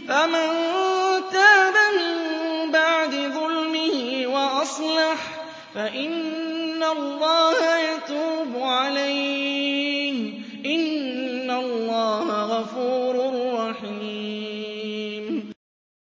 فمن تاب من بعد ظلمه وأصلح فإن الله يتوب عليه ۚ إِنَّ اللَّهَ غَفُورٌ رَّحِيمٌ.